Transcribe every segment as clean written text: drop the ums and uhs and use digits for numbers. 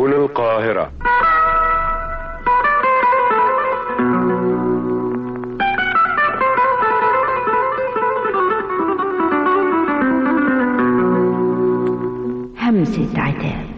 هنا القاهرة. همسة عتاب.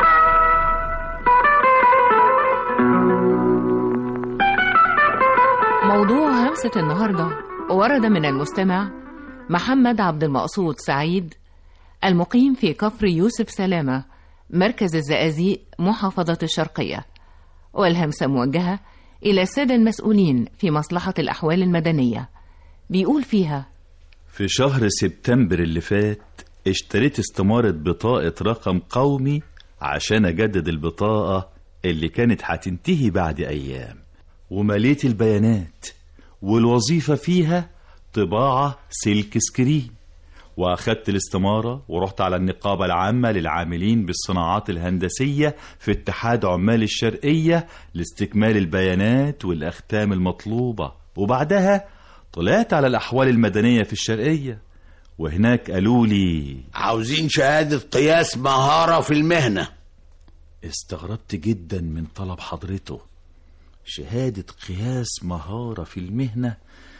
موضوع همسة النهاردة ورد من المستمع محمد عبد المقصود سعيد، المقيم في كفر يوسف سلامة، مركز الزقازيق، محافظة الشرقية، والهمسة موجهة إلى السادة المسؤولين في مصلحة الأحوال المدنية. بيقول فيها: في شهر سبتمبر اللي فات اشتريت استمارة بطاقة رقم قومي عشان أجدد البطاقة اللي كانت هتنتهي بعد أيام، ومليت البيانات، والوظيفة فيها طباعة سلك سكرين. وأخدت الاستمارة ورحت على النقابة العامة للعاملين بالصناعات الهندسية في اتحاد عمال الشرقية لاستكمال البيانات والأختام المطلوبة، وبعدها طلعت على الأحوال المدنية في الشرقية، وهناك قالوا لي عاوزين شهادة قياس مهارة في المهنة. استغربت جدا من طلب حضرته، شهادة قياس مهارة في المهنة،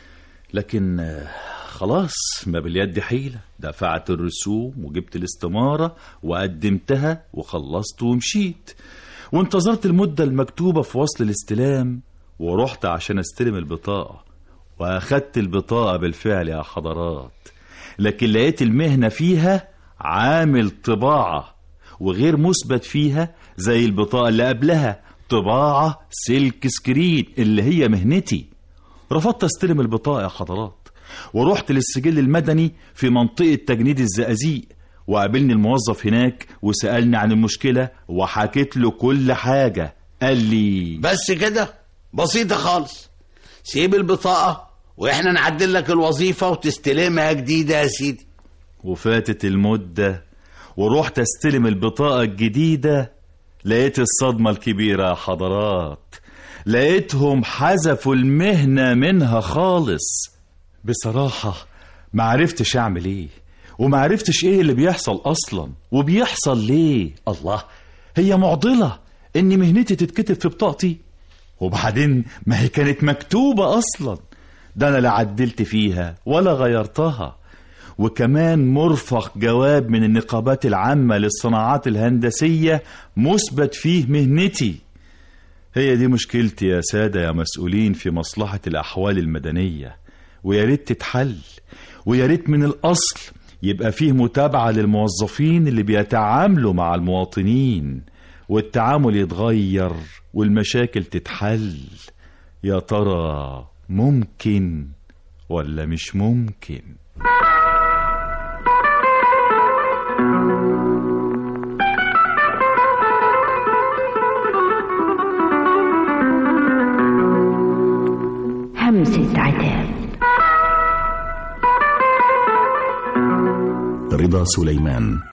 لكن خلاص ما باليد حيلة. دفعت الرسوم وجبت الاستمارة وقدمتها وخلصت ومشيت، وانتظرت المدة المكتوبة في وصل الاستلام، ورحت عشان استلم البطاقة، واخدت البطاقة بالفعل يا حضرات، لكن لقيت المهنة فيها عامل طباعة وغير مثبت فيها زي البطاقة اللي قبلها، طباعة سلك سكرين اللي هي مهنتي. رفضت استلم البطاقة يا حضرات، ورحت للسجل المدني في منطقة تجنيد الزقازيق، وقابلني الموظف هناك وسألني عن المشكلة وحكيت له كل حاجة. قال لي بس كده بسيطة خالص، سيب البطاقة واحنا نعدل لك الوظيفة وتستلمها جديدة يا سيدي. وفاتت المدة ورحت استلم البطاقة الجديدة، لقيت الصدمة الكبيرة يا حضرات، لقيتهم حذفوا المهنة منها خالص. بصراحة ما عرفتش اعمل ايه، وما عرفتش ايه اللي بيحصل اصلا، وبيحصل ليه. الله، هي معضلة ان مهنتي تتكتب في بطاقتي؟ وبعدين ما هي كانت مكتوبة اصلا، ده انا لا عدلت فيها ولا غيرتها، وكمان مرفق جواب من النقابات العامة للصناعات الهندسية مثبت فيه مهنتي. هي دي مشكلتي يا سادة يا مسؤولين في مصلحة الأحوال المدنية، ويا ريت تتحل، ويا ريت من الأصل يبقى فيه متابعة للموظفين اللي بيتعاملوا مع المواطنين، والتعامل يتغير والمشاكل تتحل. يا ترى ممكن ولا مش ممكن؟ همسة عتاب. رضا سليمان.